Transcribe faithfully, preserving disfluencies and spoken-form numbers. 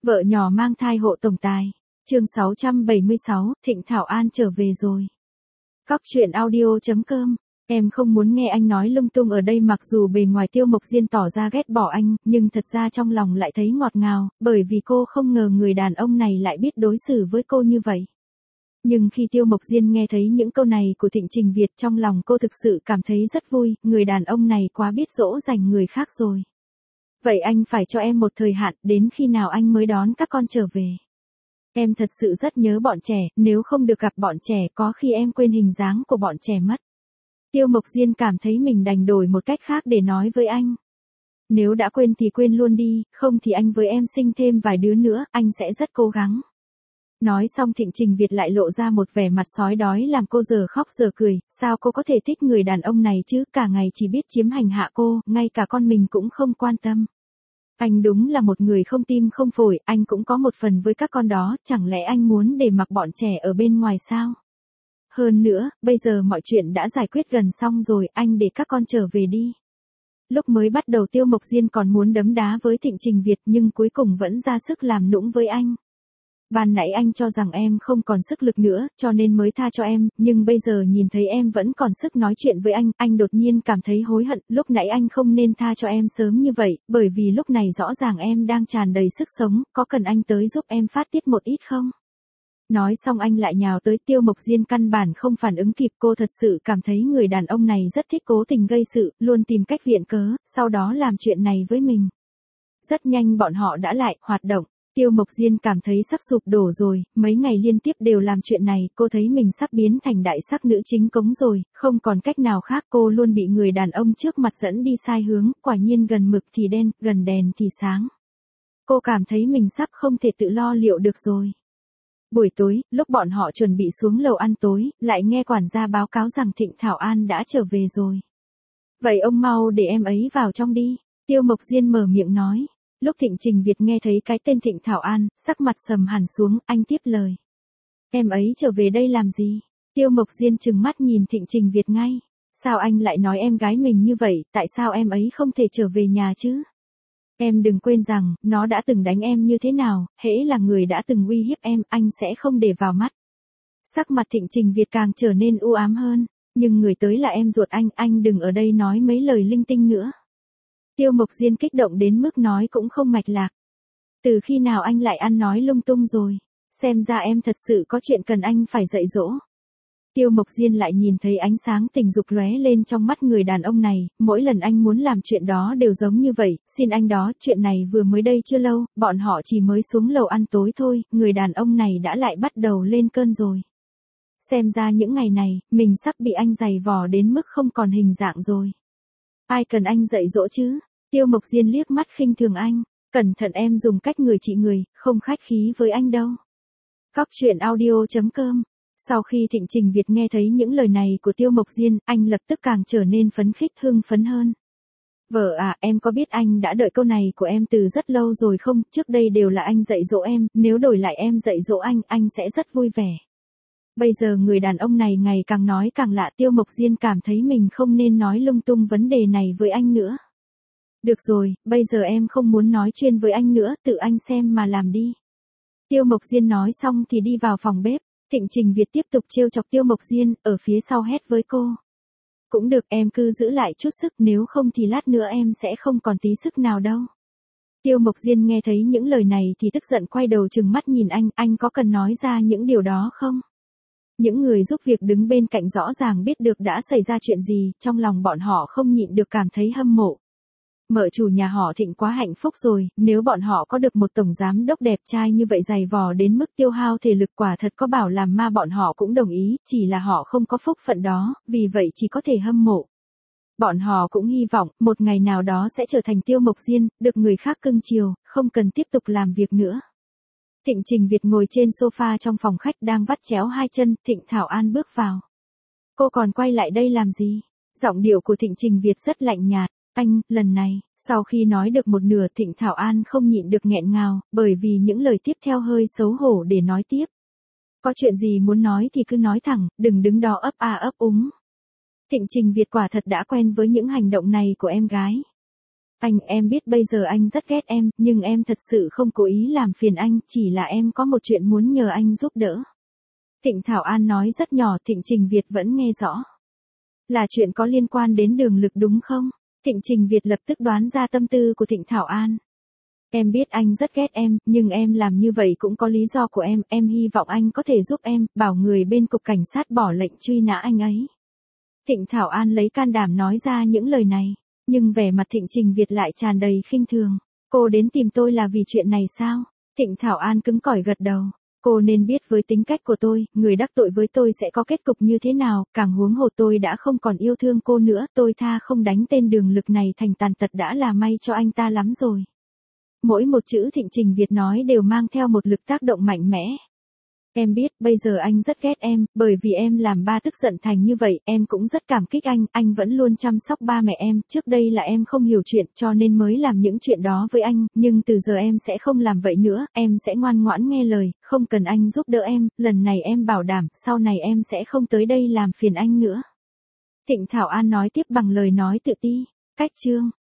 Vợ nhỏ mang thai hộ tổng tài. Chương sáu trăm bảy mươi sáu, Thịnh Thảo An trở về rồi. Cóc truyện audio chấm com. Em không muốn nghe anh nói lung tung ở đây, mặc dù bề ngoài Tiêu Mộc Diên tỏ ra ghét bỏ anh, nhưng thật ra trong lòng lại thấy ngọt ngào, bởi vì cô không ngờ người đàn ông này lại biết đối xử với cô như vậy. Nhưng khi Tiêu Mộc Diên nghe thấy những câu này của Thịnh Trình Việt, trong lòng cô thực sự cảm thấy rất vui, người đàn ông này quá biết dỗ dành người khác rồi. Vậy anh phải cho em một thời hạn, đến khi nào anh mới đón các con trở về? Em thật sự rất nhớ bọn trẻ, nếu không được gặp bọn trẻ có khi em quên hình dáng của bọn trẻ mất. Tiêu Mộc Diên cảm thấy mình đành đổi một cách khác để nói với anh. Nếu đã quên thì quên luôn đi, không thì anh với em sinh thêm vài đứa nữa, anh sẽ rất cố gắng. Nói xong Thịnh Trình Việt lại lộ ra một vẻ mặt sói đói làm cô giờ khóc giờ cười, sao cô có thể thích người đàn ông này chứ, cả ngày chỉ biết chiếm hành hạ cô, ngay cả con mình cũng không quan tâm. Anh đúng là một người không tim không phổi, anh cũng có một phần với các con đó, chẳng lẽ anh muốn để mặc bọn trẻ ở bên ngoài sao? Hơn nữa, bây giờ mọi chuyện đã giải quyết gần xong rồi, anh để các con trở về đi. Lúc mới bắt đầu Tiêu Mộc Diên còn muốn đấm đá với Thịnh Trình Việt nhưng cuối cùng vẫn ra sức làm nũng với anh. Ban nãy anh cho rằng em không còn sức lực nữa, cho nên mới tha cho em, nhưng bây giờ nhìn thấy em vẫn còn sức nói chuyện với anh, anh đột nhiên cảm thấy hối hận, lúc nãy anh không nên tha cho em sớm như vậy, bởi vì lúc này rõ ràng em đang tràn đầy sức sống, có cần anh tới giúp em phát tiết một ít không? Nói xong anh lại nhào tới. Tiêu Mộc Diên căn bản không phản ứng kịp, cô thật sự cảm thấy người đàn ông này rất thích cố tình gây sự, luôn tìm cách viện cớ, sau đó làm chuyện này với mình. Rất nhanh bọn họ đã lại hoạt động. Tiêu Mộc Diên cảm thấy sắp sụp đổ rồi, mấy ngày liên tiếp đều làm chuyện này, cô thấy mình sắp biến thành đại sắc nữ chính cống rồi, không còn cách nào khác, cô luôn bị người đàn ông trước mặt dẫn đi sai hướng, quả nhiên gần mực thì đen, gần đèn thì sáng. Cô cảm thấy mình sắp không thể tự lo liệu được rồi. Buổi tối, lúc bọn họ chuẩn bị xuống lầu ăn tối, lại nghe quản gia báo cáo rằng Thịnh Thảo An đã trở về rồi. Vậy ông mau để em ấy vào trong đi, Tiêu Mộc Diên mở miệng nói. Lúc Thịnh Trình Việt nghe thấy cái tên Thịnh Thảo An, sắc mặt sầm hẳn xuống, anh tiếp lời. Em ấy trở về đây làm gì? Tiêu Mộc Diên trừng mắt nhìn Thịnh Trình Việt ngay. Sao anh lại nói em gái mình như vậy, tại sao em ấy không thể trở về nhà chứ? Em đừng quên rằng, nó đã từng đánh em như thế nào, hễ là người đã từng uy hiếp em, anh sẽ không để vào mắt. Sắc mặt Thịnh Trình Việt càng trở nên u ám hơn, nhưng người tới là em ruột anh, anh đừng ở đây nói mấy lời linh tinh nữa. Tiêu Mộc Diên kích động đến mức nói cũng không mạch lạc. Từ khi nào anh lại ăn nói lung tung rồi, xem ra em thật sự có chuyện cần anh phải dạy dỗ. Tiêu Mộc Diên lại nhìn thấy ánh sáng tình dục lóe lên trong mắt người đàn ông này, mỗi lần anh muốn làm chuyện đó đều giống như vậy, xin anh đó, chuyện này vừa mới đây chưa lâu, bọn họ chỉ mới xuống lầu ăn tối thôi, người đàn ông này đã lại bắt đầu lên cơn rồi. Xem ra những ngày này, mình sắp bị anh giày vò đến mức không còn hình dạng rồi. Ai cần anh dạy dỗ chứ? Tiêu Mộc Diên liếc mắt khinh thường anh, cẩn thận em dùng cách người trị người, không khách khí với anh đâu. Cóc truyện audio chấm com. Sau khi Thịnh Trình Việt nghe thấy những lời này của Tiêu Mộc Diên, anh lập tức càng trở nên phấn khích hưng phấn hơn. Vợ à, em có biết anh đã đợi câu này của em từ rất lâu rồi không? Trước đây đều là anh dạy dỗ em, nếu đổi lại em dạy dỗ anh, anh sẽ rất vui vẻ. Bây giờ người đàn ông này ngày càng nói càng lạ, Tiêu Mộc Diên cảm thấy mình không nên nói lung tung vấn đề này với anh nữa. Được rồi, bây giờ em không muốn nói chuyện với anh nữa, tự anh xem mà làm đi. Tiêu Mộc Diên nói xong thì đi vào phòng bếp. Thịnh Trình Việt tiếp tục trêu chọc Tiêu Mộc Diên, ở phía sau hét với cô. Cũng được, em cứ giữ lại chút sức, nếu không thì lát nữa em sẽ không còn tí sức nào đâu. Tiêu Mộc Diên nghe thấy những lời này thì tức giận quay đầu trừng mắt nhìn anh, anh có cần nói ra những điều đó không? Những người giúp việc đứng bên cạnh rõ ràng biết được đã xảy ra chuyện gì, trong lòng bọn họ không nhịn được cảm thấy hâm mộ. Mợ chủ nhà họ Thịnh quá hạnh phúc rồi, nếu bọn họ có được một tổng giám đốc đẹp trai như vậy dày vò đến mức tiêu hao thể lực, quả thật có bảo làm ma bọn họ cũng đồng ý, chỉ là họ không có phúc phận đó, vì vậy chỉ có thể hâm mộ. Bọn họ cũng hy vọng, một ngày nào đó sẽ trở thành Tiêu Mộc Diên, được người khác cưng chiều, không cần tiếp tục làm việc nữa. Thịnh Trình Việt ngồi trên sofa trong phòng khách đang vắt chéo hai chân, Thịnh Thảo An bước vào. Cô còn quay lại đây làm gì? Giọng điệu của Thịnh Trình Việt rất lạnh nhạt. Anh, lần này, sau khi nói được một nửa Thịnh Thảo An không nhịn được nghẹn ngào, bởi vì những lời tiếp theo hơi xấu hổ để nói tiếp. Có chuyện gì muốn nói thì cứ nói thẳng, đừng đứng đó ấp a ấp úng. Thịnh Trình Việt quả thật đã quen với những hành động này của em gái. Anh, em biết bây giờ anh rất ghét em, nhưng em thật sự không cố ý làm phiền anh, chỉ là em có một chuyện muốn nhờ anh giúp đỡ. Thịnh Thảo An nói rất nhỏ, Thịnh Trình Việt vẫn nghe rõ. Là chuyện có liên quan đến Đường Lực đúng không? Thịnh Trình Việt lập tức đoán ra tâm tư của Thịnh Thảo An. Em biết anh rất ghét em, nhưng em làm như vậy cũng có lý do của em, em hy vọng anh có thể giúp em, bảo người bên cục cảnh sát bỏ lệnh truy nã anh ấy. Thịnh Thảo An lấy can đảm nói ra những lời này, nhưng vẻ mặt Thịnh Trình Việt lại tràn đầy khinh thường. Cô đến tìm tôi là vì chuyện này sao? Thịnh Thảo An cứng cỏi gật đầu. Cô nên biết với tính cách của tôi, người đắc tội với tôi sẽ có kết cục như thế nào, càng huống hồ tôi đã không còn yêu thương cô nữa, tôi tha không đánh tên Đường Lực này thành tàn tật đã là may cho anh ta lắm rồi. Mỗi một chữ Thịnh Trình Việt nói đều mang theo một lực tác động mạnh mẽ. Em biết, bây giờ anh rất ghét em, bởi vì em làm ba tức giận thành như vậy, em cũng rất cảm kích anh, anh vẫn luôn chăm sóc ba mẹ em, trước đây là em không hiểu chuyện cho nên mới làm những chuyện đó với anh, nhưng từ giờ em sẽ không làm vậy nữa, em sẽ ngoan ngoãn nghe lời, không cần anh giúp đỡ em, lần này em bảo đảm, sau này em sẽ không tới đây làm phiền anh nữa. Thịnh Thảo An nói tiếp bằng lời nói tự ti. Cách chương